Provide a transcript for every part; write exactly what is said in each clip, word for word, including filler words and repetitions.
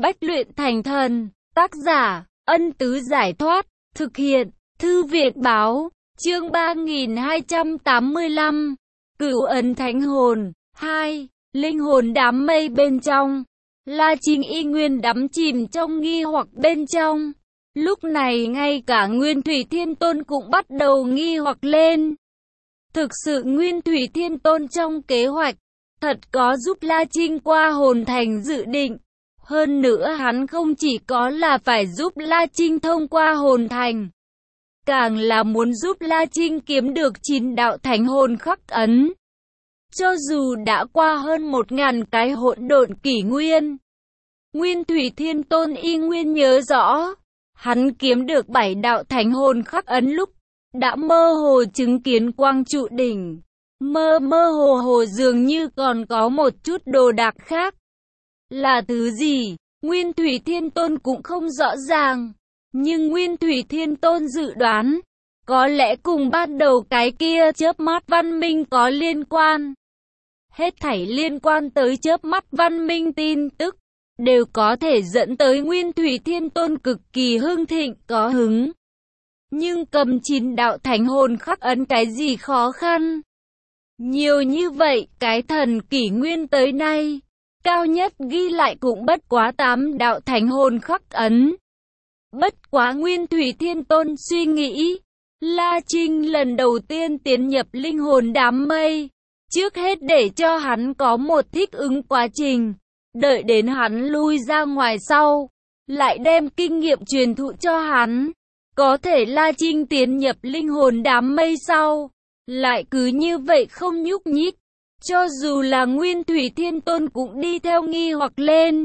Bách luyện thành thần. Tác giả, Ân Tứ Giải Thoát. Thực hiện, Thư viện Báo. Chương ba nghìn hai trăm tám mươi lăm. Cửu ấn thánh hồn. hai. Linh hồn đám mây bên trong. La Trinh y nguyên đắm chìm trong nghi hoặc bên trong. Lúc này ngay cả Nguyên Thủy Thiên Tôn cũng bắt đầu nghi hoặc lên. Thực sự Nguyên Thủy Thiên Tôn trong kế hoạch thật có giúp La Trinh qua hồn thành dự định. Hơn nữa hắn không chỉ có là phải giúp La Trinh thông qua hồn thành, càng là muốn giúp La Trinh kiếm được chín đạo thánh hồn khắc ấn. Cho dù đã qua hơn một ngàn cái hỗn độn kỷ nguyên, Nguyên Thủy Thiên Tôn y nguyên nhớ rõ, hắn kiếm được bảy đạo thánh hồn khắc ấn lúc đã mơ hồ chứng kiến quang trụ đỉnh. Mơ mơ hồ hồ dường như còn có một chút đồ đạc khác. Là thứ gì? Nguyên Thủy Thiên Tôn cũng không rõ ràng. Nhưng Nguyên Thủy Thiên Tôn dự đoán, có lẽ cùng ban đầu cái kia chớp mắt văn minh có liên quan. Hết thảy liên quan tới chớp mắt văn minh tin tức, đều có thể dẫn tới Nguyên Thủy Thiên Tôn cực kỳ hưng thịnh có hứng. Nhưng cầm chín đạo thánh hồn khắc ấn cái gì khó khăn? Nhiều như vậy, cái thần kỷ nguyên tới nay, cao nhất ghi lại cũng bất quá tám đạo thánh hồn khắc ấn. Bất quá Nguyên Thủy Thiên Tôn suy nghĩ, La Trinh lần đầu tiên tiến nhập linh hồn đám mây, trước hết để cho hắn có một thích ứng quá trình, đợi đến hắn lui ra ngoài sau, lại đem kinh nghiệm truyền thụ cho hắn. Có thể La Trinh tiến nhập linh hồn đám mây sau, lại cứ như vậy không nhúc nhích. Cho dù là Nguyên Thủy Thiên Tôn cũng đi theo nghi hoặc lên.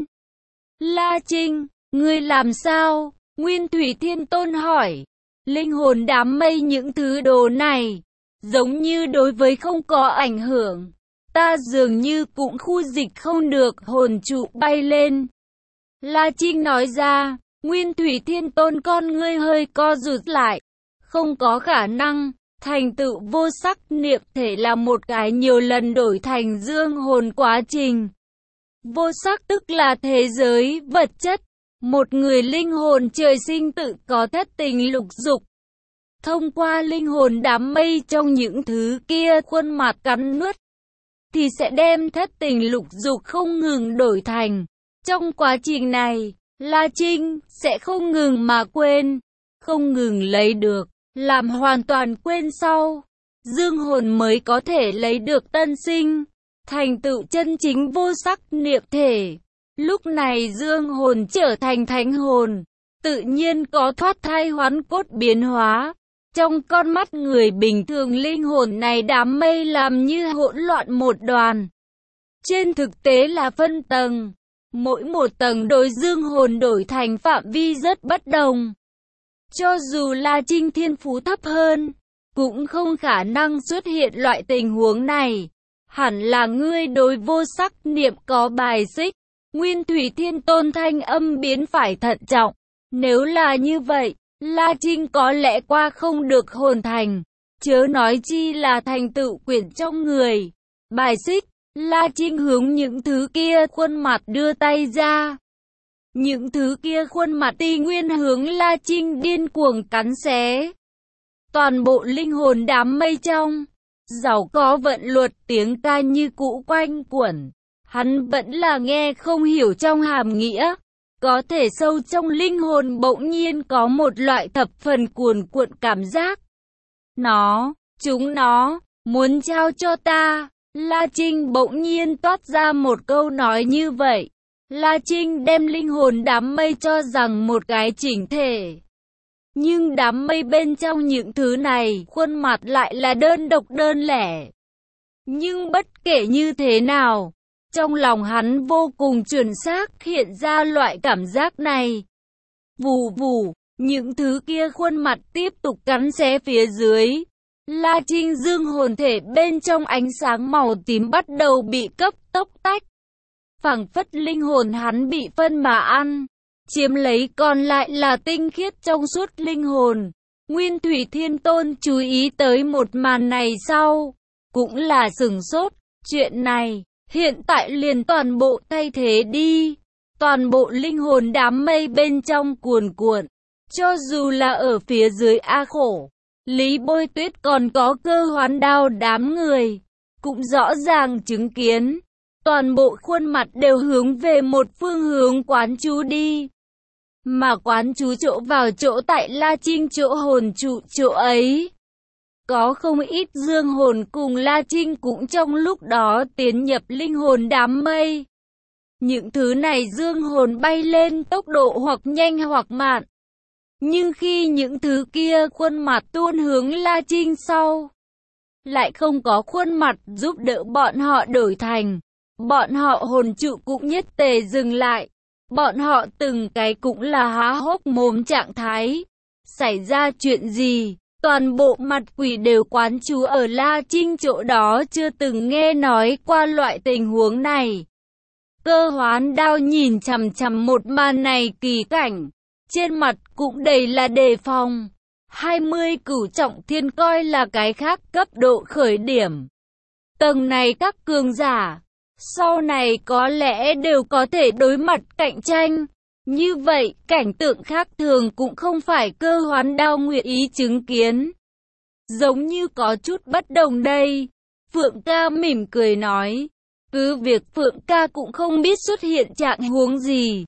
La Trinh, ngươi làm sao? Nguyên Thủy Thiên Tôn hỏi. Linh hồn đám mây những thứ đồ này, giống như đối với không có ảnh hưởng. Ta dường như cũng khu dịch không được, hồn trụ bay lên. La Trinh nói ra. Nguyên Thủy Thiên Tôn con ngươi hơi co rụt lại. Không có khả năng. Thành tựu vô sắc niệm thể là một cái nhiều lần đổi thành dương hồn quá trình. Vô sắc tức là thế giới vật chất. Một người linh hồn trời sinh tự có thất tình lục dục. Thông qua linh hồn đám mây trong những thứ kia khuôn mặt cắn nuốt, thì sẽ đem thất tình lục dục không ngừng đổi thành. Trong quá trình này, La Trinh sẽ không ngừng mà quên, không ngừng lấy được. Làm hoàn toàn quên sau, dương hồn mới có thể lấy được tân sinh, thành tựu chân chính vô sắc niệm thể. Lúc này dương hồn trở thành thánh hồn, tự nhiên có thoát thai hoán cốt biến hóa. Trong con mắt người bình thường linh hồn này đám mây làm như hỗn loạn một đoàn. Trên thực tế là phân tầng, mỗi một tầng đối dương hồn đổi thành phạm vi rất bất đồng. Cho dù La Trinh thiên phú thấp hơn, cũng không khả năng xuất hiện loại tình huống này. Hẳn là ngươi đối vô sắc niệm có bài xích. Nguyên Thủy Thiên Tôn thanh âm biến phải thận trọng. Nếu là như vậy, La Trinh có lẽ qua không được hồn thành, chớ nói chi là thành tựu quyển trong người. Bài xích, La Trinh hướng những thứ kia khuôn mặt đưa tay ra. Những thứ kia khuôn mặt ti nguyên hướng La Trinh điên cuồng cắn xé. Toàn bộ linh hồn đám mây trong, giàu có vận luật tiếng ca như cũ quanh quẩn. Hắn vẫn là nghe không hiểu trong hàm nghĩa. Có thể sâu trong linh hồn bỗng nhiên có một loại thập phần cuồn cuộn cảm giác. Nó, chúng nó, muốn trao cho ta. La Trinh bỗng nhiên toát ra một câu nói như vậy. La Trinh đem linh hồn đám mây cho rằng một cái chỉnh thể. Nhưng đám mây bên trong những thứ này, khuôn mặt lại là đơn độc đơn lẻ. Nhưng bất kể như thế nào, trong lòng hắn vô cùng chuẩn xác hiện ra loại cảm giác này. Vù vù, những thứ kia khuôn mặt tiếp tục cắn xé phía dưới. La Trinh dương hồn thể bên trong ánh sáng màu tím bắt đầu bị cấp tốc tách. Phảng phất linh hồn hắn bị phân mà ăn, chiếm lấy còn lại là tinh khiết trong suốt linh hồn. Nguyên Thủy Thiên Tôn chú ý tới một màn này sau, cũng là sửng sốt. Chuyện này, hiện tại liền toàn bộ thay thế đi. Toàn bộ linh hồn đám mây bên trong cuồn cuộn. Cho dù là ở phía dưới A Khổ, Lý Bôi Tuyết còn có Cơ Hoán Đao đám người, cũng rõ ràng chứng kiến. Toàn bộ khuôn mặt đều hướng về một phương hướng quán chú đi. Mà quán chú chỗ vào chỗ tại La Trinh chỗ hồn trụ chỗ ấy. Có không ít dương hồn cùng La Trinh cũng trong lúc đó tiến nhập linh hồn đám mây. Những thứ này dương hồn bay lên tốc độ hoặc nhanh hoặc mạn. Nhưng khi những thứ kia khuôn mặt tuôn hướng La Trinh sau, lại không có khuôn mặt giúp đỡ bọn họ đổi thành. Bọn họ hồn trụ cũng nhất tề dừng lại. Bọn họ từng cái cũng là há hốc mồm trạng thái. Xảy ra chuyện gì? Toàn bộ mặt quỷ đều quán chú ở La Trinh chỗ đó, chưa từng nghe nói qua loại tình huống này. Cơ Hoán Đao nhìn chằm chằm một màn này kỳ cảnh, trên mặt cũng đầy là đề phòng. hai mươi cửu trọng thiên coi là cái khác cấp độ khởi điểm. Tầng này các cường giả sau này có lẽ đều có thể đối mặt cạnh tranh. Như vậy, cảnh tượng khác thường cũng không phải Cơ Hoán Đao nguyện ý chứng kiến. Giống như có chút bất đồng đây. Phượng ca mỉm cười nói. Cứ việc Phượng ca cũng không biết xuất hiện trạng huống gì.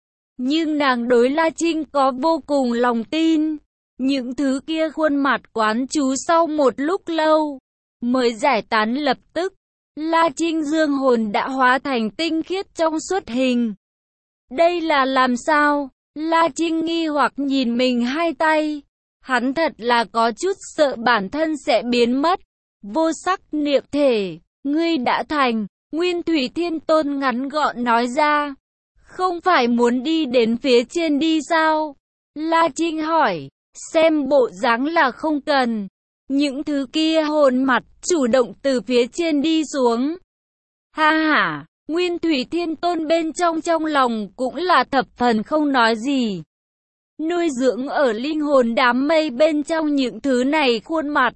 Nhưng nàng đối La Trinh có vô cùng lòng tin. Những thứ kia khuôn mặt quán chú sau một lúc lâu mới giải tán lập tức. La Trinh dương hồn đã hóa thành tinh khiết trong suốt hình. Đây là làm sao? La Trinh nghi hoặc nhìn mình hai tay. Hắn thật là có chút sợ bản thân sẽ biến mất. Vô sắc niệm thể, ngươi đã thành. Nguyên Thủy Thiên Tôn ngắn gọn nói ra. Không phải muốn đi đến phía trên đi sao? La Trinh hỏi. Xem bộ dáng là không cần. Những thứ kia hồn mặt chủ động từ phía trên đi xuống. Ha ha, Nguyên Thủy Thiên Tôn bên trong trong lòng cũng là thập phần không nói gì. Nuôi dưỡng ở linh hồn đám mây bên trong những thứ này khuôn mặt.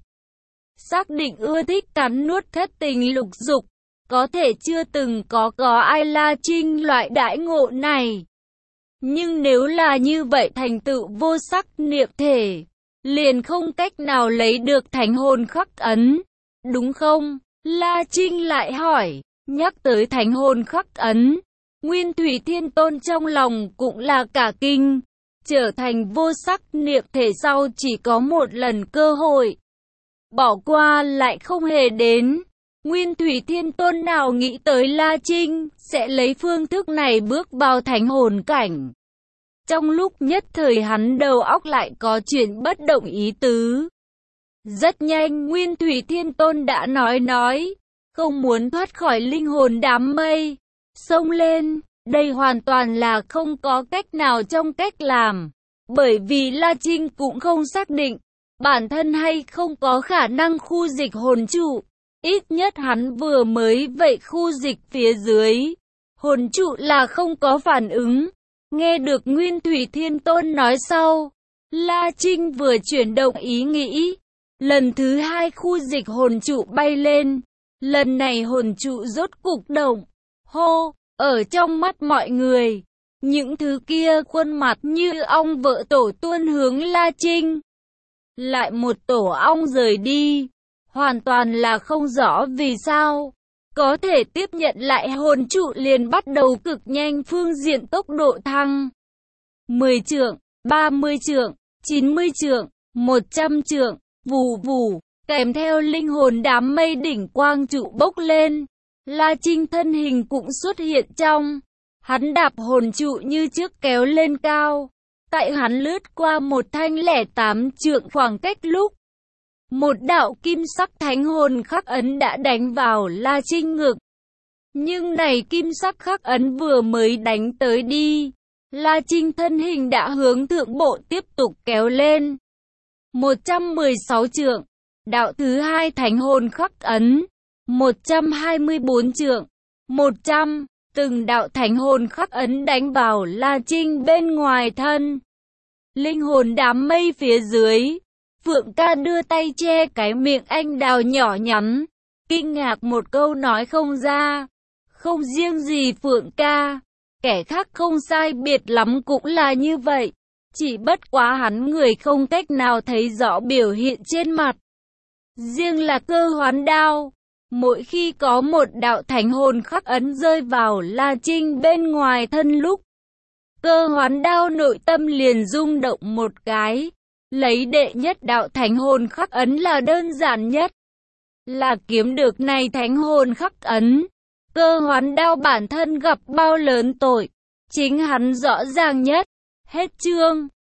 Xác định ưa thích cắn nuốt thất tình lục dục. Có thể chưa từng có có ai La Trinh loại đãi ngộ này. Nhưng nếu là như vậy thành tựu vô sắc niệm thể, liền không cách nào lấy được thánh hồn khắc ấn, đúng không? La Trinh lại hỏi, nhắc tới thánh hồn khắc ấn, Nguyên Thủy Thiên Tôn trong lòng cũng là cả kinh, trở thành vô sắc niệm thể sau chỉ có một lần cơ hội, bỏ qua lại không hề đến. Nguyên Thủy Thiên Tôn nào nghĩ tới La Trinh sẽ lấy phương thức này bước vào thánh hồn cảnh. Trong lúc nhất thời hắn đầu óc lại có chuyện bất động ý tứ. Rất nhanh Nguyên Thủy Thiên Tôn đã nói nói, không muốn thoát khỏi linh hồn đám mây, xông lên, đây hoàn toàn là không có cách nào trong cách làm. Bởi vì La Trinh cũng không xác định, bản thân hay không có khả năng khu dịch hồn trụ. Ít nhất hắn vừa mới vậy khu dịch phía dưới, hồn trụ là không có phản ứng. Nghe được Nguyên Thủy Thiên Tôn nói sau, La Trinh vừa chuyển động ý nghĩ. Lần thứ hai khu dịch hồn trụ bay lên. Lần này hồn trụ rốt cục động. Hô, ở trong mắt mọi người, những thứ kia khuôn mặt như ong vợ tổ tuôn hướng La Trinh. Lại một tổ ong rời đi. Hoàn toàn là không rõ vì sao. Có thể tiếp nhận lại hồn trụ liền bắt đầu cực nhanh phương diện tốc độ thăng. mười trượng, ba mươi trượng, chín mươi trượng, một trăm trượng, vù vù, kèm theo linh hồn đám mây đỉnh quang trụ bốc lên. La Trinh thân hình cũng xuất hiện trong. Hắn đạp hồn trụ như trước kéo lên cao. Tại hắn lướt qua một thanh lẻ tám trượng khoảng cách lúc. Một đạo kim sắc thánh hồn khắc ấn đã đánh vào La Trinh ngực. Nhưng này kim sắc khắc ấn vừa mới đánh tới đi, La Trinh thân hình đã hướng thượng bộ tiếp tục kéo lên. một trăm mười sáu trượng, đạo thứ hai thánh hồn khắc ấn. một trăm hai mươi bốn trượng, một trăm, từng đạo thánh hồn khắc ấn đánh vào La Trinh bên ngoài thân. Linh hồn đám mây phía dưới. Phượng ca đưa tay che cái miệng anh đào nhỏ nhắn, kinh ngạc một câu nói không ra. Không riêng gì Phượng ca, Kẻ khác không sai biệt lắm cũng là như vậy. Chỉ bất quá hắn người không cách nào thấy rõ biểu hiện trên mặt. Riêng là Cơ Hoán Đao, mỗi khi có một đạo thánh hồn khắc ấn rơi vào La Trinh bên ngoài thân lúc, Cơ Hoán Đao nội tâm liền rung động một cái. Lấy đệ nhất đạo thánh hồn khắc ấn là đơn giản nhất. Là kiếm được này thánh hồn khắc ấn, Cơ Hoán Đao bản thân gặp bao lớn tội, chính hắn rõ ràng nhất. Hết chương.